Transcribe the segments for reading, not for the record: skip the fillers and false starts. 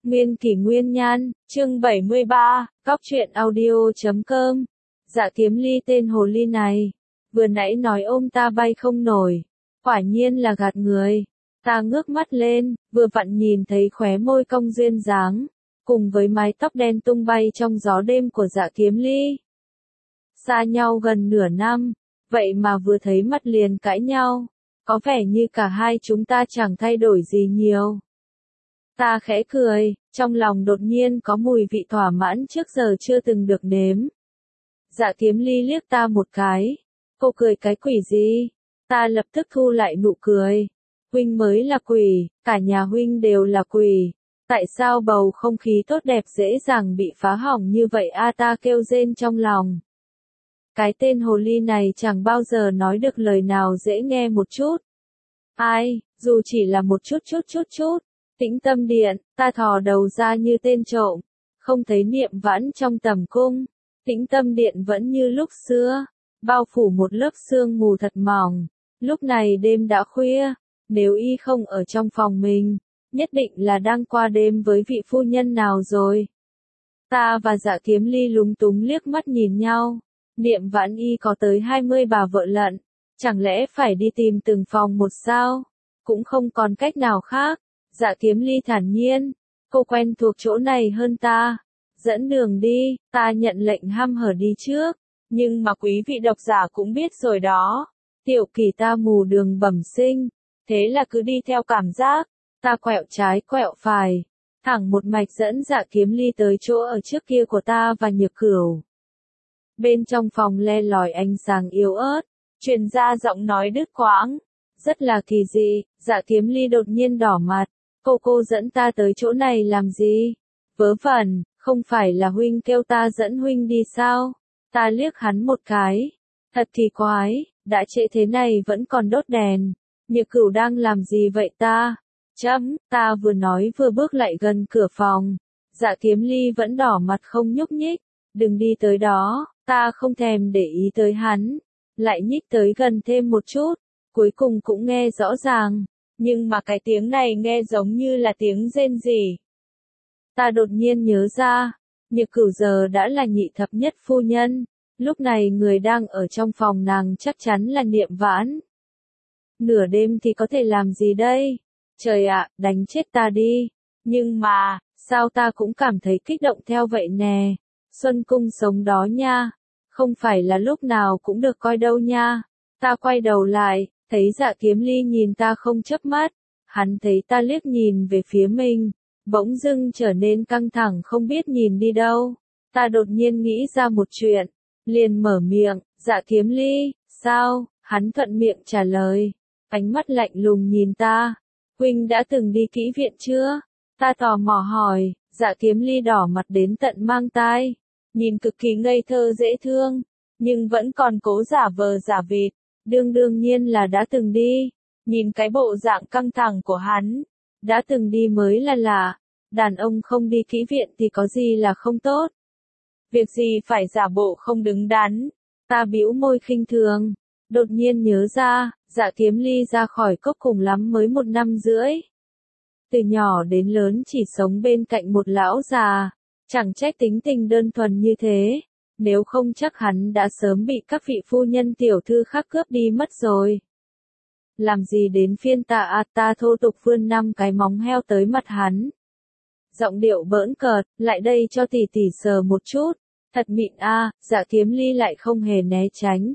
Nguyên kỷ nguyên nhan, chương 73, Góc truyện audio.com. Dạ Kiếm Ly tên hồ ly này, vừa nãy nói ôm ta bay không nổi, quả nhiên là gạt người. Ta ngước mắt lên, vừa vặn nhìn thấy khóe môi cong duyên dáng, cùng với mái tóc đen tung bay trong gió đêm của Dạ Kiếm Ly. Xa nhau gần nửa năm, vậy mà vừa thấy mặt liền cãi nhau, có vẻ như cả hai chúng ta chẳng thay đổi gì nhiều. Ta khẽ cười, trong lòng đột nhiên có mùi vị thỏa mãn trước giờ chưa từng được nếm. Dạ Kiếm Ly liếc ta một cái. Cô cười cái quỷ gì? Ta lập tức thu lại nụ cười. Huynh mới là quỷ, cả nhà huynh đều là quỷ. Tại sao bầu không khí tốt đẹp dễ dàng bị phá hỏng như vậy a? Ta kêu rên trong lòng. Cái tên hồ ly này chẳng bao giờ nói được lời nào dễ nghe một chút. Ai, dù chỉ là một chút. Tĩnh Tâm Điện, ta thò đầu ra như tên trộm, không thấy Niệm Vãn trong tầm cung. Tĩnh Tâm Điện vẫn như lúc xưa, bao phủ một lớp sương mù thật mỏng. Lúc này đêm đã khuya, nếu y không ở trong phòng mình, nhất định là đang qua đêm với vị phu nhân nào rồi. Ta và Dạ Kiếm Ly lúng túng liếc mắt nhìn nhau. Niệm Vãn y có tới 20 bà vợ lận, chẳng lẽ phải đi tìm từng phòng một sao? Cũng không còn cách nào khác. Dạ Kiếm Ly thản nhiên, cô quen thuộc chỗ này hơn ta. Dẫn đường đi, ta nhận lệnh hăm hở đi trước. Nhưng mà quý vị độc giả cũng biết rồi đó. Tiểu Kỳ ta mù đường bẩm sinh, thế là cứ đi theo cảm giác. Ta quẹo trái quẹo phải, thẳng một mạch dẫn Dạ Kiếm Ly tới chỗ ở trước kia của ta và Nhược Cửu. Bên trong phòng le lỏi ánh sáng yếu ớt, truyền ra giọng nói đứt quãng. Rất là kỳ dị, Dạ Kiếm Ly đột nhiên đỏ mặt. Cô dẫn ta tới chỗ này làm gì? Vớ vẩn, không phải là huynh kêu ta dẫn huynh đi sao? Ta liếc hắn một cái. Thật kỳ quái, đã trễ thế này vẫn còn đốt đèn. Nhược Cửu đang làm gì vậy ta? Ta vừa nói vừa bước lại gần cửa phòng. Dạ Kiếm Ly vẫn đỏ mặt không nhúc nhích. Đừng đi tới đó, ta không thèm để ý tới hắn. Lại nhích tới gần thêm một chút, cuối cùng cũng nghe rõ ràng. Nhưng mà cái tiếng này nghe giống như là tiếng rên rỉ. Ta đột nhiên nhớ ra, Nhược Cửu giờ đã là nhị thập nhất phu nhân, lúc này người đang ở trong phòng nàng chắc chắn là Niệm Vãn. Nửa đêm thì có thể làm gì đây? Trời ạ, đánh chết ta đi. Nhưng mà, sao ta cũng cảm thấy kích động theo vậy nè. Xuân cung sống đó nha, không phải là lúc nào cũng được coi đâu nha. Ta quay đầu lại. Thấy Dạ Kiếm Ly nhìn ta không chớp mắt, hắn thấy ta liếc nhìn về phía mình, bỗng dưng trở nên căng thẳng không biết nhìn đi đâu. Ta đột nhiên nghĩ ra một chuyện, liền mở miệng, Dạ Kiếm Ly, sao? Hắn thuận miệng trả lời, ánh mắt lạnh lùng nhìn ta. Huynh đã từng đi kỹ viện chưa? Ta tò mò hỏi. Dạ Kiếm Ly đỏ mặt đến tận mang tai, nhìn cực kỳ ngây thơ dễ thương, nhưng vẫn còn cố giả vờ giả vịt. Đương nhiên là đã từng đi. Nhìn cái bộ dạng căng thẳng của hắn, đã từng đi mới là lạ. Đàn ông không đi kỹ viện thì có gì là không tốt. Việc gì phải giả bộ không đứng đắn. Ta bĩu môi khinh thường. Đột nhiên nhớ ra, Dạ Kiếm Ly ra khỏi cốc cùng lắm mới 1 năm rưỡi. Từ nhỏ đến lớn chỉ sống bên cạnh một lão già. Chẳng trách tính tình đơn thuần như thế. Nếu không chắc hắn đã sớm bị các vị phu nhân tiểu thư khác cướp đi mất rồi. Làm gì đến phiên ta ta thô tục vươn 5 cái móng heo tới mặt hắn. Giọng điệu bỡn cợt, lại đây cho tỷ tỷ sờ một chút. Thật mịn a. Dạ Kiếm Ly lại không hề né tránh.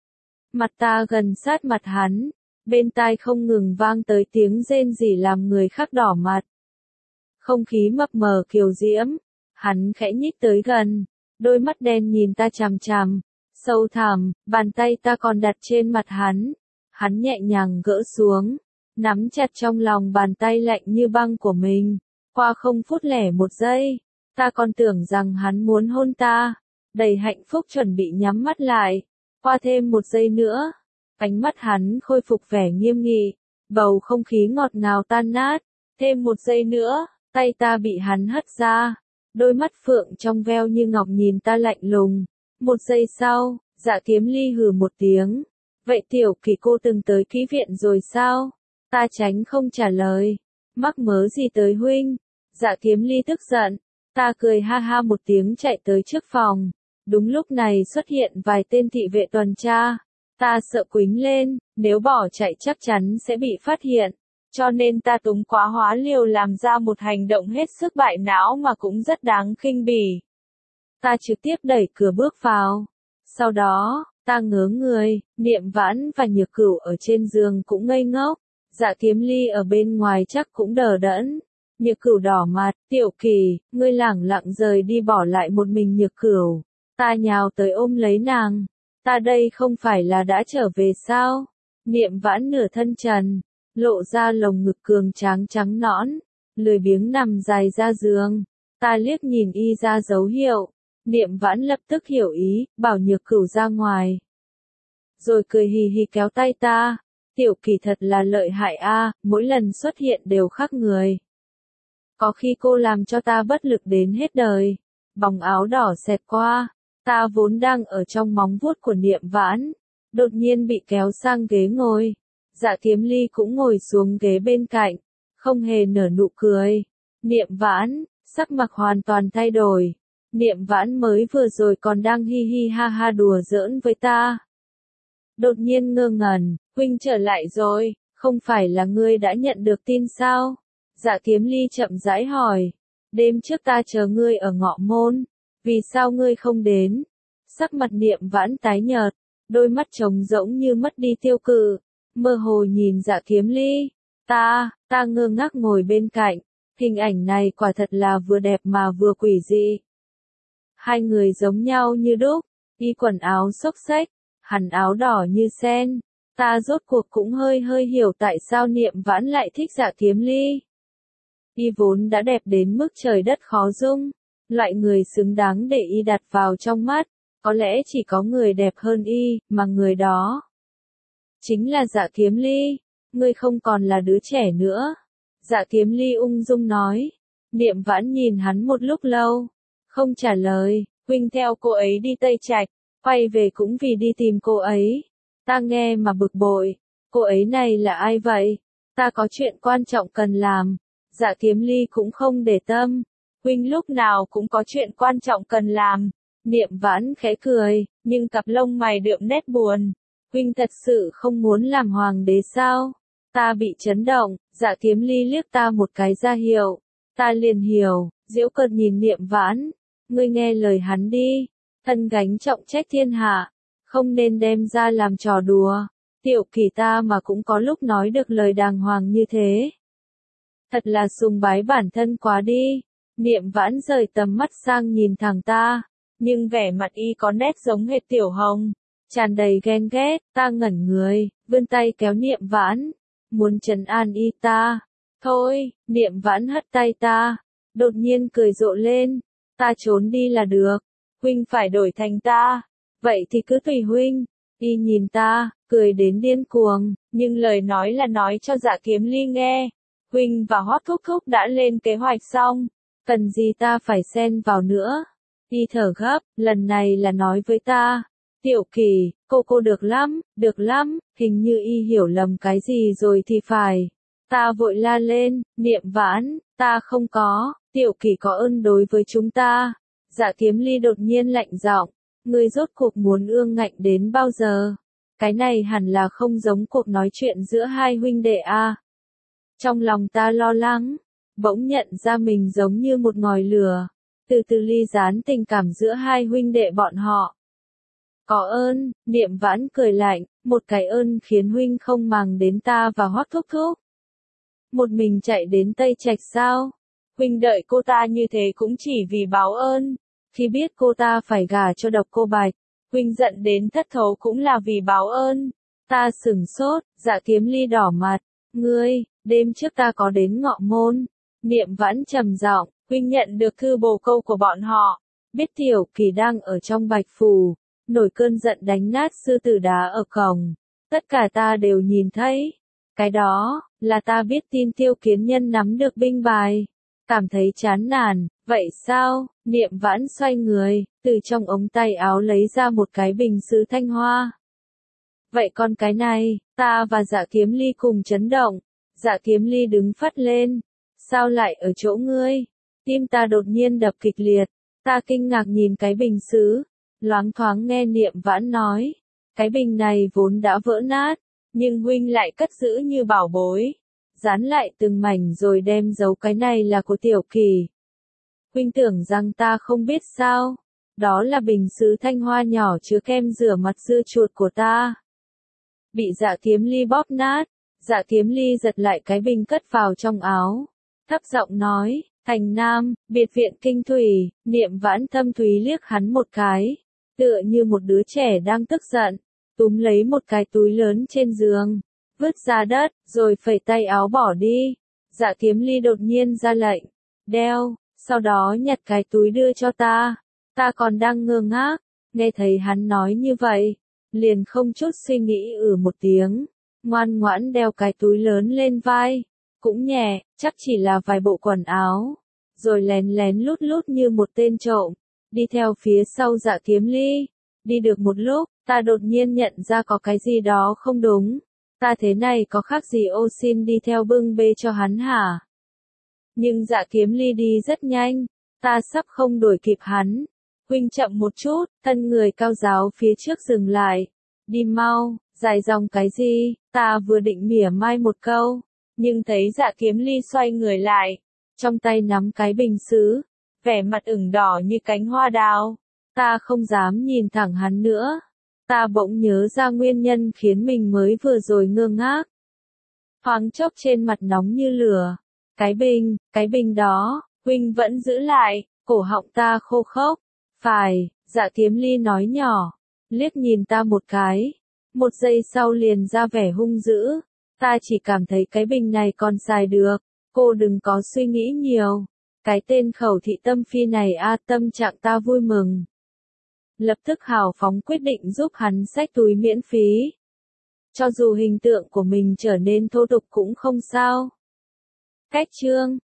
Mặt ta gần sát mặt hắn, bên tai không ngừng vang tới tiếng rên rỉ làm người khác đỏ mặt. Không khí mập mờ kiều diễm, hắn khẽ nhích tới gần. Đôi mắt đen nhìn ta chằm chằm, sâu thẳm, bàn tay ta còn đặt trên mặt hắn. Hắn nhẹ nhàng gỡ xuống, nắm chặt trong lòng bàn tay lạnh như băng của mình. Qua 0,01 giây, ta còn tưởng rằng hắn muốn hôn ta. Đầy hạnh phúc chuẩn bị nhắm mắt lại. Qua thêm 1 giây nữa, ánh mắt hắn khôi phục vẻ nghiêm nghị. Bầu không khí ngọt ngào tan nát. Thêm 1 giây nữa, tay ta bị hắn hất ra. Đôi mắt phượng trong veo như ngọc nhìn ta lạnh lùng. 1 giây sau, Dạ Kiếm Ly hừ một tiếng. Vậy Tiểu Kỳ cô từng tới kỹ viện rồi sao? Ta tránh không trả lời. Mắc mớ gì tới huynh? Dạ Kiếm Ly tức giận. Ta cười ha ha một tiếng chạy tới trước phòng. Đúng lúc này xuất hiện vài tên thị vệ tuần tra. Ta sợ quýnh lên, nếu bỏ chạy chắc chắn sẽ bị phát hiện. Cho nên ta túng quá hóa liều làm ra một hành động hết sức bại não mà cũng rất đáng khinh bỉ. Ta trực tiếp đẩy cửa bước vào. Sau đó, ta ngớ người, Niệm Vãn và Nhược Cửu ở trên giường cũng ngây ngốc. Dạ Kiếm Ly ở bên ngoài chắc cũng đờ đẫn. Nhược Cửu đỏ mặt, Tiểu Kỳ, ngươi lẳng lặng rời đi bỏ lại một mình Nhược Cửu. Ta nhào tới ôm lấy nàng. Ta đây không phải là đã trở về sao? Niệm Vãn nửa thân trần, lộ ra lồng ngực cường tráng trắng nõn, lười biếng nằm dài ra giường. Ta liếc nhìn y ra dấu hiệu. Niệm Vãn lập tức hiểu ý, bảo Nhược Cửu ra ngoài. Rồi cười hì hì kéo tay ta. Tiểu Kỳ thật là lợi hại a, mỗi lần xuất hiện đều khác người. Có khi cô làm cho ta bất lực đến hết đời. Vòng áo đỏ xẹt qua. Ta vốn đang ở trong móng vuốt của Niệm Vãn. Đột nhiên bị kéo sang ghế ngồi. Dạ Kiếm Ly cũng ngồi xuống ghế bên cạnh. Không hề nở nụ cười. Niệm Vãn, sắc mặt hoàn toàn thay đổi. Niệm Vãn mới vừa rồi còn đang hi hi ha ha đùa giỡn với ta. Đột nhiên ngơ ngẩn, huynh trở lại rồi, không phải là ngươi đã nhận được tin sao? Dạ Kiếm Ly chậm rãi hỏi. Đêm trước ta chờ ngươi ở Ngọ Môn. Vì sao ngươi không đến? Sắc mặt Niệm Vãn tái nhợt, đôi mắt trống rỗng như mất đi tiêu cự, mơ hồ nhìn Dạ Kiếm Ly. Ta ngơ ngác ngồi bên cạnh, hình ảnh này quả thật là vừa đẹp mà vừa quỷ dị. Hai người giống nhau như đúc, y quần áo xốc xếch, hắn áo đỏ như sen. Ta rốt cuộc cũng hơi hiểu tại sao Niệm Vãn lại thích Dạ Kiếm Ly. Y vốn đã đẹp đến mức trời đất khó dung, loại người xứng đáng để y đặt vào trong mắt, có lẽ chỉ có người đẹp hơn y, mà người đó chính là Dạ Kiếm Ly. Ngươi không còn là đứa trẻ nữa. Dạ Kiếm Ly ung dung nói. Niệm Vãn nhìn hắn một lúc lâu, không trả lời. Huynh theo cô ấy đi Tây Trạch, quay về cũng vì đi tìm cô ấy. Ta nghe mà bực bội. Cô ấy này là ai vậy? Ta có chuyện quan trọng cần làm. Dạ Kiếm Ly cũng không để tâm. Huynh lúc nào cũng có chuyện quan trọng cần làm. Niệm Vãn khẽ cười, nhưng cặp lông mày đượm nét buồn. Huynh thật sự không muốn làm hoàng đế sao? Ta bị chấn động. Dạ Kiếm Ly liếc ta một cái ra hiệu. Ta liền hiểu, giễu cợt nhìn Niệm Vãn. Ngươi nghe lời hắn đi. Thân gánh trọng trách thiên hạ, không nên đem ra làm trò đùa. Tiểu Kỳ ta mà cũng có lúc nói được lời đàng hoàng như thế. Thật là sùng bái bản thân quá đi. Niệm Vãn rời tầm mắt sang nhìn thẳng ta, nhưng vẻ mặt y có nét giống hệt Tiểu Hồng, tràn đầy ghen ghét. Ta ngẩn người, vươn tay kéo Niệm Vãn, muốn trấn an y ta. Thôi, Niệm Vãn hất tay ta, đột nhiên cười rộ lên. Ta trốn đi là được, huynh phải đổi thành ta. Vậy thì cứ tùy huynh. Y nhìn ta, cười đến điên cuồng, nhưng lời nói là nói cho Dạ Kiếm Ly nghe. Huynh và Hoắc Thúc Thúc đã lên kế hoạch xong, cần gì ta phải xen vào nữa. Y thở gấp, lần này là nói với ta. Tiểu Kỳ, cô được lắm, hình như y hiểu lầm cái gì rồi thì phải. Ta vội la lên, Niệm Vãn, ta không có, Tiểu Kỳ có ơn đối với chúng ta. Dạ Kiếm Ly đột nhiên lạnh giọng, ngươi rốt cuộc muốn ương ngạnh đến bao giờ? Cái này hẳn là không giống cuộc nói chuyện giữa hai huynh đệ a. Trong lòng ta lo lắng, bỗng nhận ra mình giống như một ngòi lửa, từ từ ly gián tình cảm giữa hai huynh đệ bọn họ. Có ơn, Niệm Vãn cười lạnh, một cái ơn khiến huynh không màng đến ta và Hoắc Thúc Thúc. Một mình chạy đến Tây Trạch sao? Huynh đợi cô ta như thế cũng chỉ vì báo ơn. Khi biết cô ta phải gả cho Độc Cô Bạch, huynh giận đến thất thố cũng là vì báo ơn. Ta sửng sốt, Dạ Kiếm Ly đỏ mặt. Ngươi, đêm trước ta có đến Ngọ Môn. Niệm Vãn trầm giọng, huynh nhận được thư bồ câu của bọn họ. Biết Tiểu Kỳ đang ở trong Bạch Phủ, nổi cơn giận đánh nát sư tử đá ở cổng. Tất cả ta đều nhìn thấy. Cái đó, là ta biết tin Tiêu Kiến Nhân nắm được binh bài. Cảm thấy chán nản, vậy sao? Niệm Vãn xoay người, từ trong ống tay áo lấy ra một cái bình sứ thanh hoa. Vậy còn cái này, ta và Dạ Kiếm Ly cùng chấn động. Dạ Kiếm Ly đứng phắt lên. Sao lại ở chỗ ngươi? Tim ta đột nhiên đập kịch liệt. Ta kinh ngạc nhìn cái bình sứ. Loáng thoáng nghe Niệm Vãn nói. Cái bình này vốn đã vỡ nát. Nhưng huynh lại cất giữ như bảo bối. Dán lại từng mảnh rồi đem giấu cái này là của Tiểu Kỳ. Huynh tưởng rằng ta không biết sao? Đó là bình sứ thanh hoa nhỏ chứa kem rửa mặt dưa chuột của ta. Bị Dạ Kiếm Ly bóp nát. Dạ Kiếm Ly giật lại cái bình cất vào trong áo. Thấp giọng nói, Thành Nam, biệt viện Kinh Thủy. Niệm Vãn thâm thúy liếc hắn một cái. Tựa như một đứa trẻ đang tức giận. Túm lấy một cái túi lớn trên giường. Vứt ra đất, rồi phẩy tay áo bỏ đi. Dạ Kiếm Ly đột nhiên ra lệnh. Đeo, sau đó nhặt cái túi đưa cho ta. Ta còn đang ngơ ngác. Nghe thấy hắn nói như vậy. Liền không chút suy nghĩ một tiếng. Ngoan ngoãn đeo cái túi lớn lên vai. Cũng nhẹ, chắc chỉ là vài bộ quần áo. Rồi lén lén lút lút như một tên trộm. Đi theo phía sau Dạ Kiếm Ly. Đi được một lúc, ta đột nhiên nhận ra có cái gì đó không đúng. Ta thế này có khác gì ô xin đi theo bưng bê cho hắn hả? Nhưng Dạ Kiếm Ly đi rất nhanh. Ta sắp không đuổi kịp hắn. Huynh chậm một chút, thân người cao giáo phía trước dừng lại. Đi mau, dài dòng cái gì? Ta vừa định mỉa mai một câu. Nhưng thấy Dạ Kiếm Ly xoay người lại. Trong tay nắm cái bình sứ. Vẻ mặt ửng đỏ như cánh hoa đào. Ta không dám nhìn thẳng hắn nữa. Ta bỗng nhớ ra nguyên nhân khiến mình mới vừa rồi ngơ ngác. Thoáng chốc trên mặt nóng như lửa. Cái bình đó, huynh vẫn giữ lại, cổ họng ta khô khốc. Phải, Dạ Kiếm Ly nói nhỏ, liếc nhìn ta một cái. Một giây sau liền ra vẻ hung dữ. Ta chỉ cảm thấy cái bình này còn xài được. Cô đừng có suy nghĩ nhiều. Cái tên Khẩu Thị Tâm Phi này tâm trạng ta vui mừng. Lập tức hào phóng quyết định giúp hắn xách túi miễn phí. Cho dù hình tượng của mình trở nên thô tục cũng không sao. Cách chương